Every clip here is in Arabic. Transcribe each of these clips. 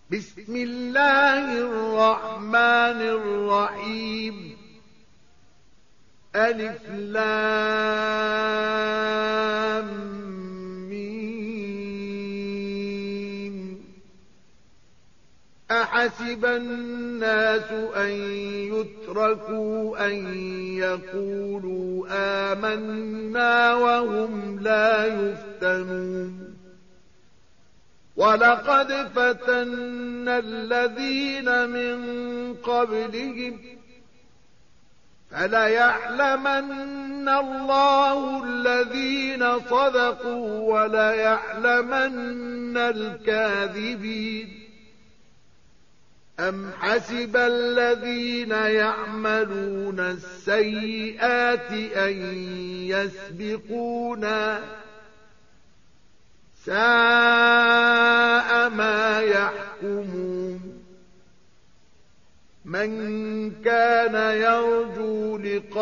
بسم الله الرحمن الرحيم. ألف لام ميم. أحسب الناس أن يتركوا أن يقولوا آمنا وهم لا يفتنون. ولقد فتنا الذين من قبلهم فليعلمن الله الذين صدقوا وليعلمن الكاذبين. أم حسب الذين يعملون السيئات أن يسبقونا ساء ما يحكمون. من كان يرجو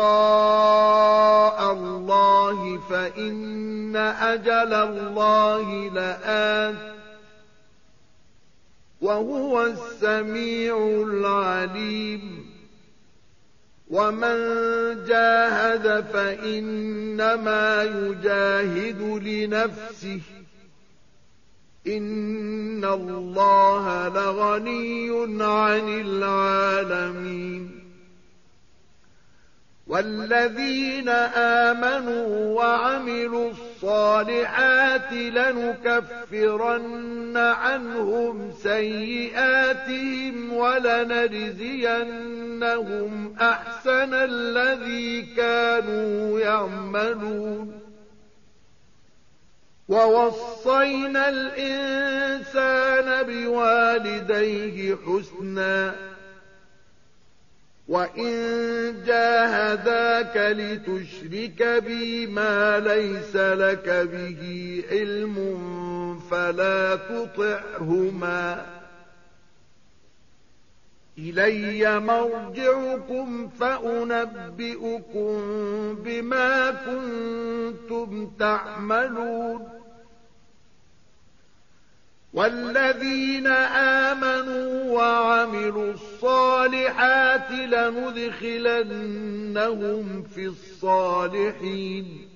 لقاء الله فإن أجل الله لآت وهو السميع العليم. ومن جاهد فإنما يجاهد لنفسه إن الله لغني عن العالمين. والذين آمنوا وعملوا الصالحات لنكفرن عنهم سيئاتهم ولنجزينهم أحسن الذي كانوا يعملون. ووصينا الإنسان بوالديه حسنا وإن جاهداك لتشرك بي ما ليس لك به علم فلا تطعهما. إلي مرجعكم فأنبئكم بما كنتم تعملون. والذين آمنوا وعملوا الصالحات لندخلنهم في الصالحين.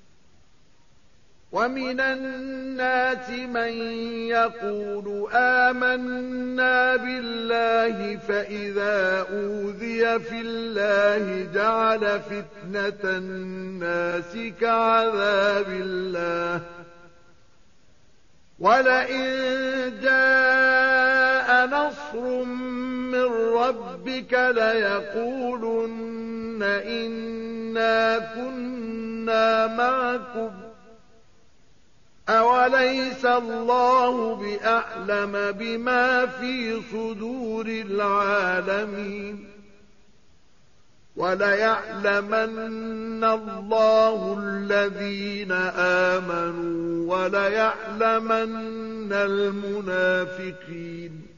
ومن الناس من يقول آمنا بالله فإذا أوذي في الله جعل فتنة الناس كعذاب الله. ولئن جاء نصر من ربك ليقولن إنا كنا معكم أوليس الله بأعلم بما في صدور العالمين. وليعلمن الله الذين آمنوا وليعلمن المنافقين.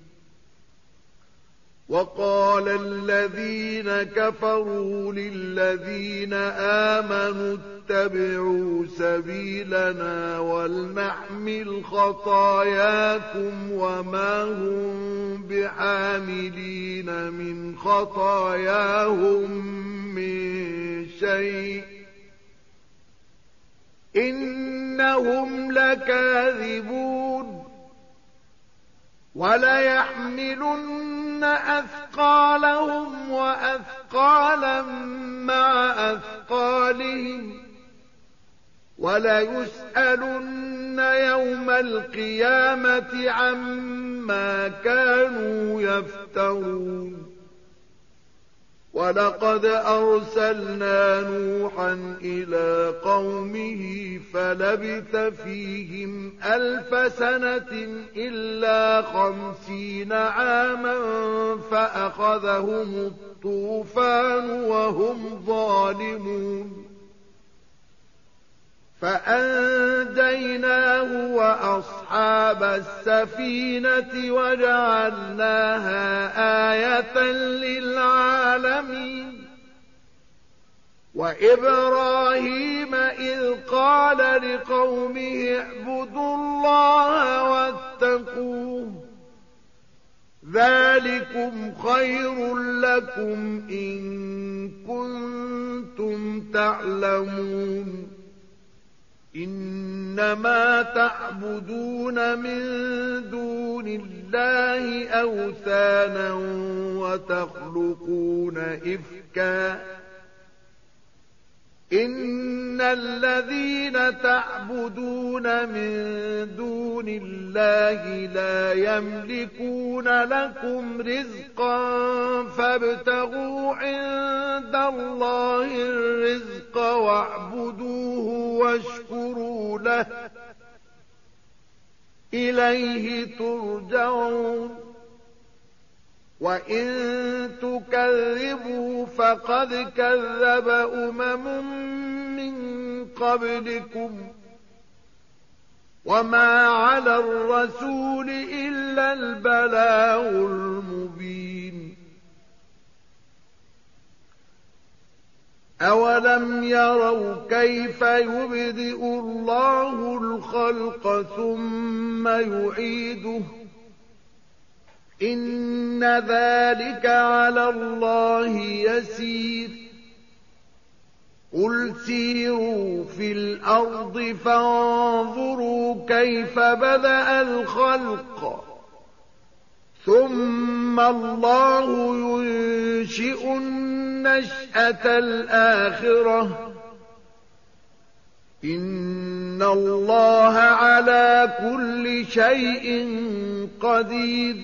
وقال الذين كفروا للذين آمنوا اتبعوا سبيلنا ولنحمل خطاياكم وما هم بحاملين من خطاياهم من شيء إنهم لكاذبون. وليحملن أثقالهم وأثقالا مع أثقالهم وليسألن يوم القيامة عما كانوا يفترون. ولقد أرسلنا نوحا إلى قومه فلبث فيهم 1000 سنة إلا 50 عاما فأخذهم الطوفان وهم ظالمون. فأنجيناه وأصحاب السفينة وجعلناها آية للعالمين. وإبراهيم إذ قال لقومه اعبدوا الله واتقوه ذلكم خير لكم إن كنتم تعلمون إنما تعبدون من دون الله أوثانا وتخلقون إفكا إن الذين تعبدون من دون الله لا يملكون لكم رزقا فابتغوا عند الله الرزق واعبدوه واشكروا له إليه ترجعون وإن تكذبوا فقد كذب من قبلكم وما على الرسول إلا البلاغ المبين أولم يروا كيف يبدئ الله الخلق ثم يعيده إن ذلك على الله يسير قل سيروا في الأرض فانظروا كيف بدأ الخلق ثم الله ينشئ النشأة الآخرة إن الله على كل شيء قدير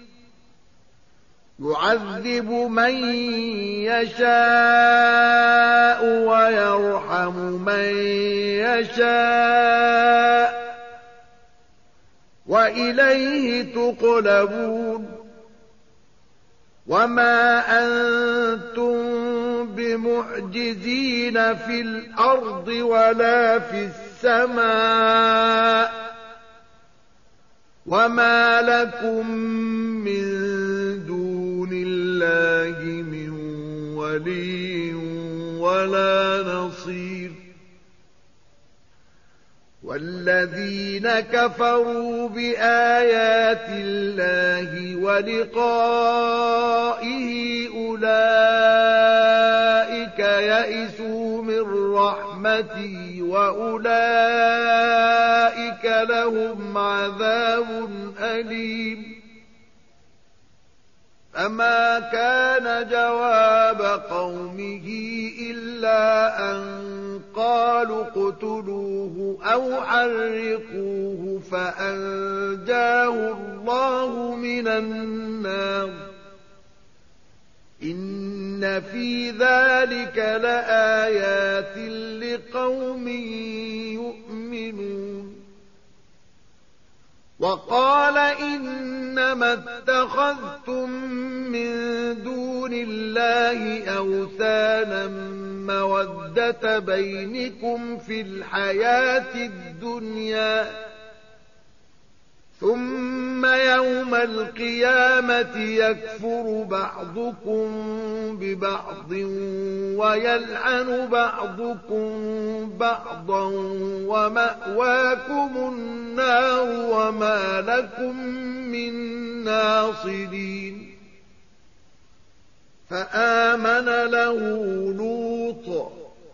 يعذب من يشاء ويرحم من يشاء وإليه تقلبون وما أنتم بمعجزين في الأرض ولا في السماء وما لكم من دون الله من ولي ولا نصير والذين كفروا بآيات الله ولقائه أولئك يئسوا من رحمتي وأولئك لهم عذاب أليم فما كان جواب قومه إلا أن قالوا اقتلوه أو حرقوه فأنجاه الله من النار إن في ذلك لآيات لقوم يؤمنون وقال إنما اتخذتم من دون الله أوثانا مودة بينكم في الحياة الدنيا ثم يوم القيامة يكفر بعضكم ببعض ويلعن بعضكم بعضا ومأواكم النار وما لكم من ناصرين فآمن له لوط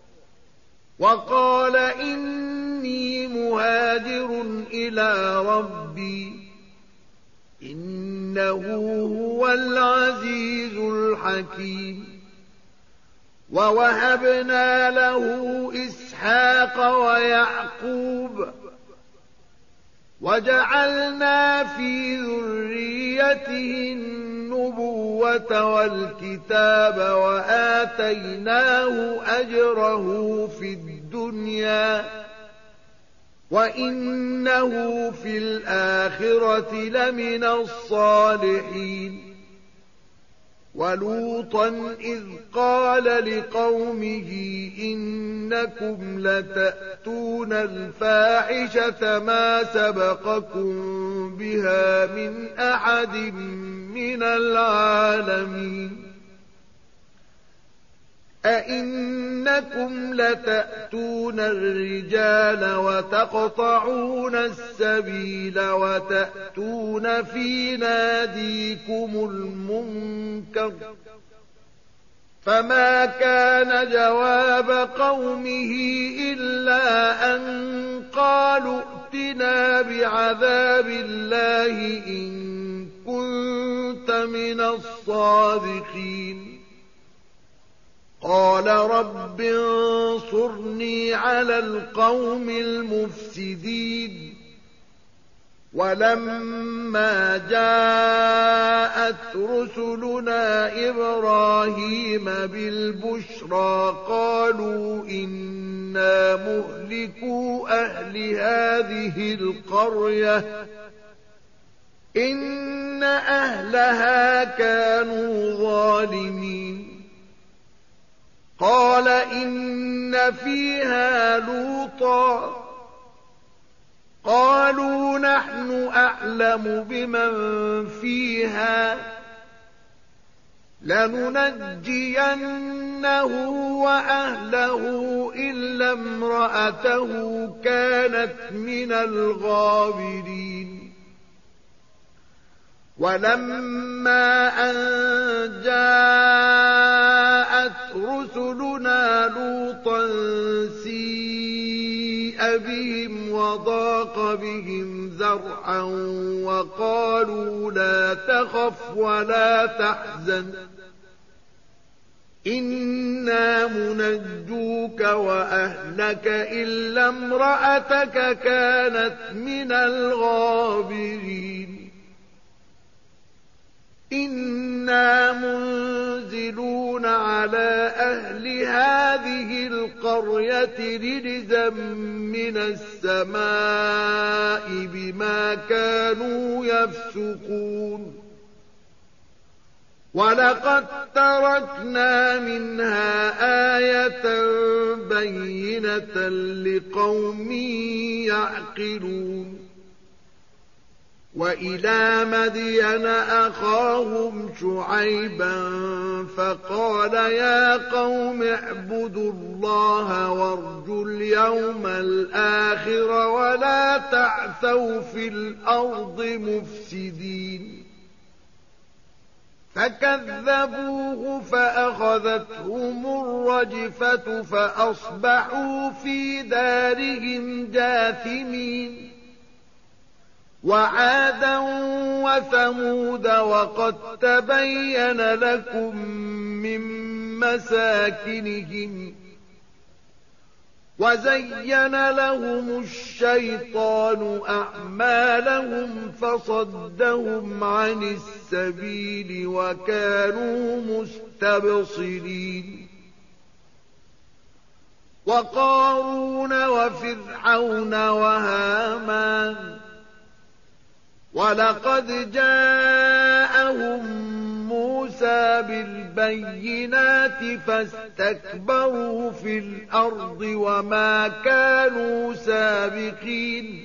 وقال إني مهاجر إلى ربي إنه هو العزيز الحكيم ووهبنا له إسحاق ويعقوب وجعلنا في ذريته النبوة والكتاب وآتيناه أجره في الدنيا وإنه في الآخرة لمن الصالحين ولوطا إذ قال لقومه إنكم لتأتون الفاحشة ما سبقكم بها من أحد من العالمين أئنكم لتأتون الرجال وتقطعون السبيل وتأتون في ناديكم المنكر فما كان جواب قومه إلا أن قالوا ائتنا بعذاب الله إن كنت من الصادقين قال رب انصرني على القوم المفسدين ولما جاءت رسلنا إبراهيم بالبشرى قالوا إنا مهلكو أهل هذه القرية إن أهلها كانوا ظالمين قال إن فيها لوطا قالوا نحن أعلم بمن فيها لننجينه وأهله إلا امرأته كانت من الغابرين ولما أن جاءت رسلنا لوطا سيء بهم وضاق بهم ذرعا وقالوا لا تخف ولا تحزن إنا منجوك وأهلك إلا امرأتك كانت من الغابرين إنا منزلون على أهل هذه القرية رجزا من السماء بما كانوا يفسقون ولقد تركنا منها آية بينة لقوم يعقلون وإلى مدين أخاهم شعيبا فقال يا قوم اعبدوا الله وارجوا اليوم الآخر ولا تعثوا في الأرض مفسدين فكذبوه فأخذتهم الرجفة فأصبحوا في دارهم جاثمين وعادا وثمود وقد تبين لكم من مساكنهم وزين لهم الشيطان أعمالهم فصدهم عن السبيل وكانوا مستبصرين وقارون وفرعون وهامان ولقد جاءهم موسى بالبينات فاستكبروا في الأرض وما كانوا سابقين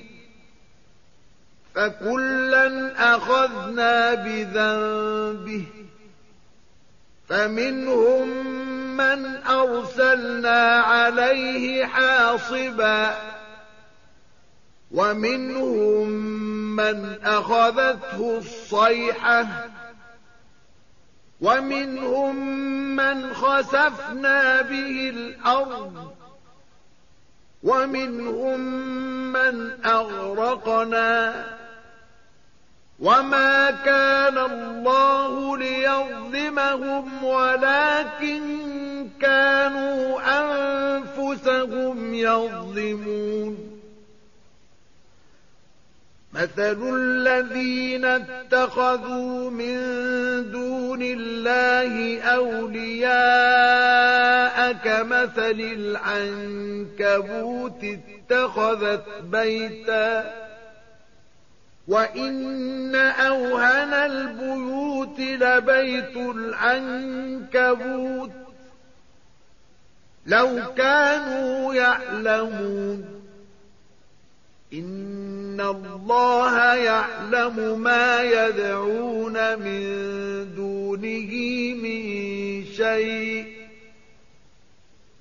فكلا أخذنا بذنبه فمنهم من أرسلنا عليه حاصبا ومنهم من أخذته الصيحة ومنهم من خسفنا به الأرض ومنهم من أغرقنا وما كان الله ليظلمهم ولكن كانوا أنفسهم يظلمون مثل الذين اتخذوا من دون الله أولياء كمثل العنكبوت اتخذت بيتا وإن أوهن البيوت لبيت العنكبوت لو كانوا يعلمون إن الله يعلم ما يدعون من دونه من شيء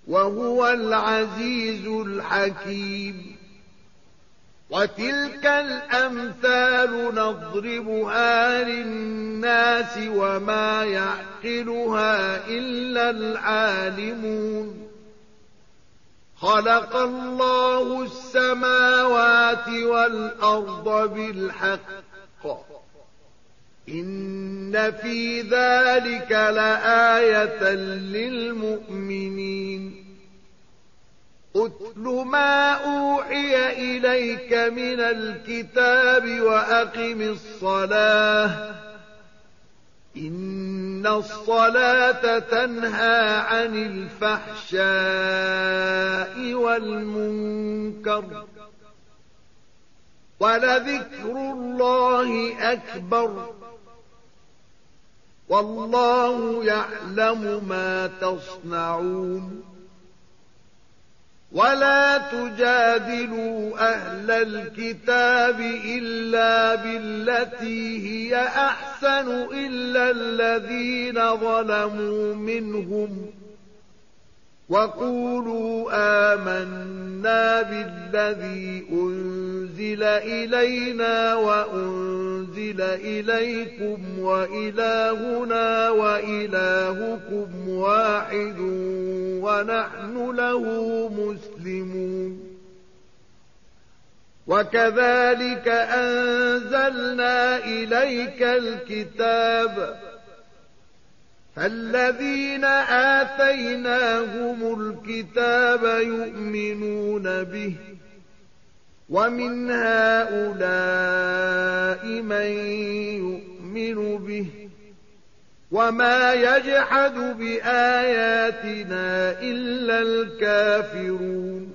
وهو العزيز الحكيم. وتلك الأمثال نضربها للناس وما يعقلها إلا العالمون. خلق الله السماوات والأرض بالحق، إن في ذلك لآية للمؤمنين. أتل ما أوحي إليك من الكتاب وأقم الصلاة، إن الصلاة تنهى عن الفحشاء والمنكر، ولذكر الله أكبر، والله يعلم ما تصنعون. ولا تجادلوا أهل الكتاب إلا بالتي هي أحسن إلا الذين ظلموا منهم، وقولوا آمنا بالذي أنزل إلينا وأنزل إليكم وإلهنا وإلهكم واحد ونحن له مسلمون. وكذلك أنزلنا إليك الكتاب، فالذين آتيناهم الكتاب يؤمنون به، ومن هؤلاء من يؤمن به، وما يجحد بآياتنا إلا الكافرون.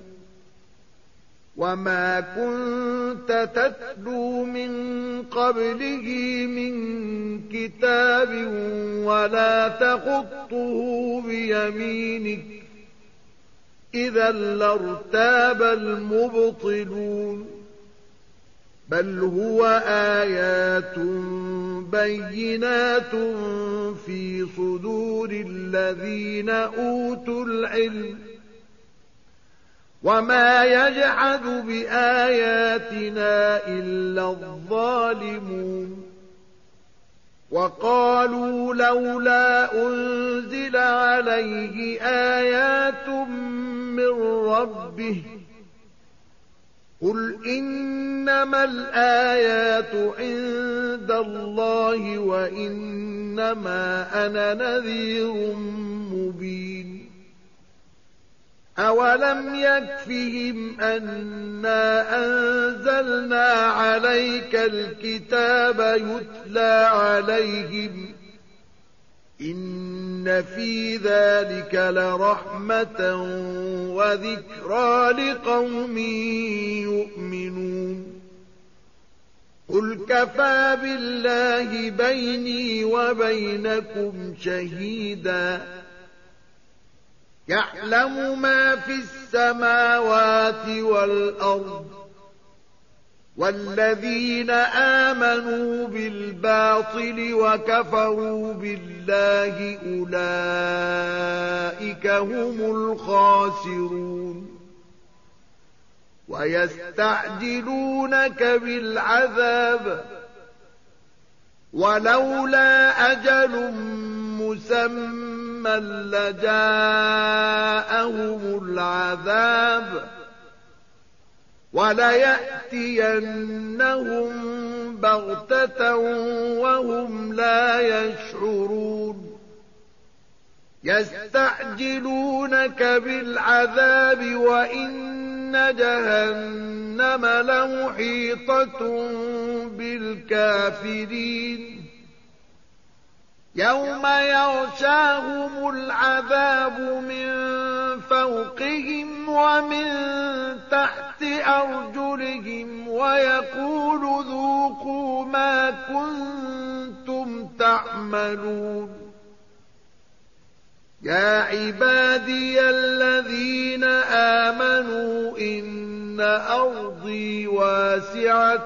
وما كنت تتلو من قبله من كتاب ولا تخطه بيمينك، إذا لارتاب المبطلون. بل هو آيات بينات في صدور الذين أوتوا العلم، وما يجحد بآياتنا إلا الظالمون. وقالوا لولا أنزل عليه آيات من ربه، قل إنما الآيات عند الله وإنما أنا نذير مبين. أولم يكفهم أنا أنزلنا عليك الكتاب يتلى عليهم، إن في ذلك لرحمة وذكرى لقوم يؤمنون. قل كفى بالله بيني وبينكم شهيدا، يعلم ما في السماوات والأرض، والذين آمنوا بالباطل وكفروا بالله أولئك هم الخاسرون. ويستعجلونك بالعذاب، ولولا أجل مسمى لجاءهم العذاب، وليأتينهم بغتة وهم لا يشعرون. يستعجلونك بالعذاب وإن جهنم لمحيطة بالكافرين. يوم يغشاهم العذاب من فوقهم ومن تحت أرجلهم ويقول ذوقوا ما كنتم تعملون. يا عبادي الذين آمنوا إن أرضي واسعة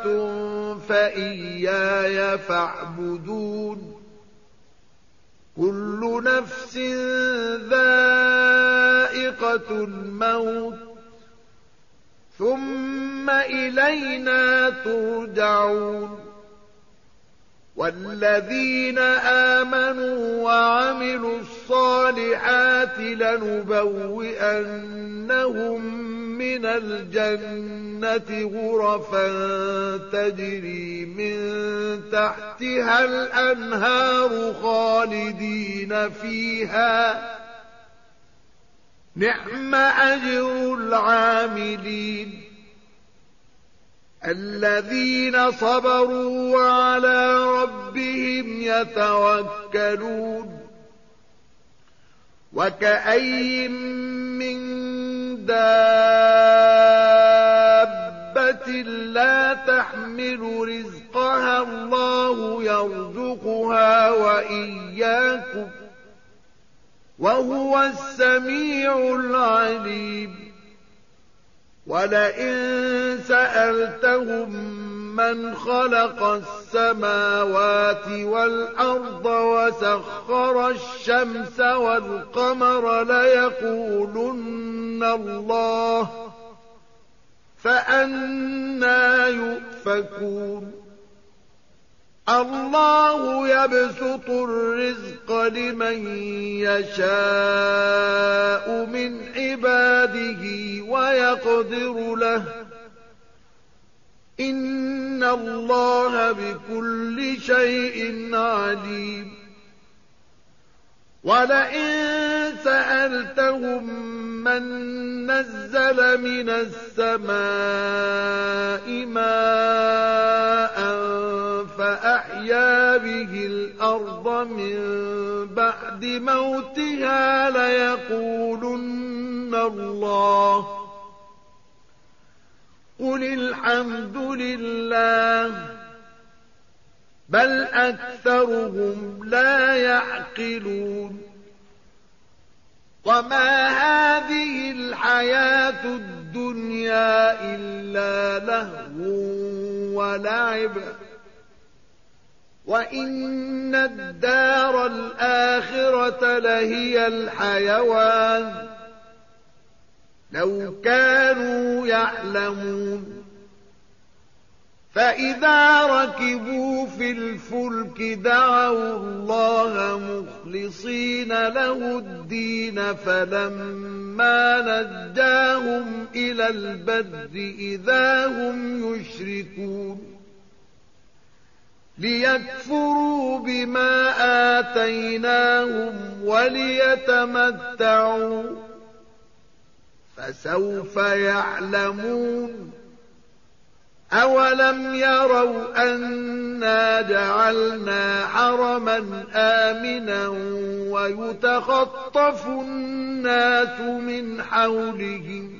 فإياي فاعبدون. كل نفس ذائقة ذائقة الموت ثم إلينا ترجعون والذين آمنوا وعملوا الصالحات لنبوئنهم من الجنة غرفا تجري من تحتها الأنهار خالدين فيها نعم أجر العاملين الذين صبروا وعلى ربهم يتوكلون وكأين من دابة لا تحمل رزقها الله يرزقها وإياكم وهو السميع العليم ولئن سألتهم من خلق السماوات والأرض وسخر الشمس والقمر ليقولن الله فأنى يؤفكون الله يبسط الرزق لمن يشاء من عباده ويقدر له إن الله بكل شيء عليم ولئن سألتهم من نزل من السماء ماء فأحيا به الأرض من بعد موتها ليقولن الله قل الحمد لله بل أكثرهم لا يعقلون وما هذه الحياة الدنيا إلا لهو ولعب وإن الدار الآخرة لهي الحيوان لو كانوا يعلمون فإذا ركبوا في الفلك دعوا الله مخلصين له الدين فلما نجاهم إلى البر إذا هم يشركون ليكفروا بما آتيناهم وليتمتعوا فسوف يعلمون أولم يروا أنا جعلنا حرما آمنا ويتخطف الناس من حولهم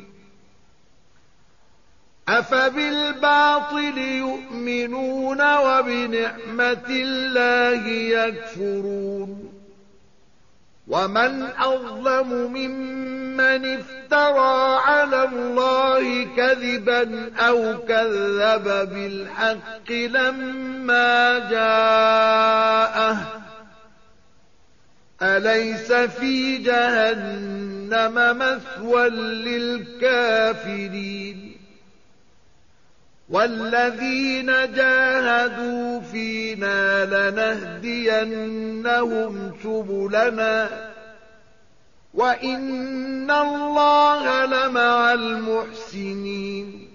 أفبالباطل يؤمنون وبنعمة الله يكفرون ومن أظلم ممن افترى على الله كذبا أو كذب بالحق لما جاءه أليس في جهنم مثوى للكافرين والذين جاهدوا فينا لنهدينهم سبلنا وإن الله لمع المحسنين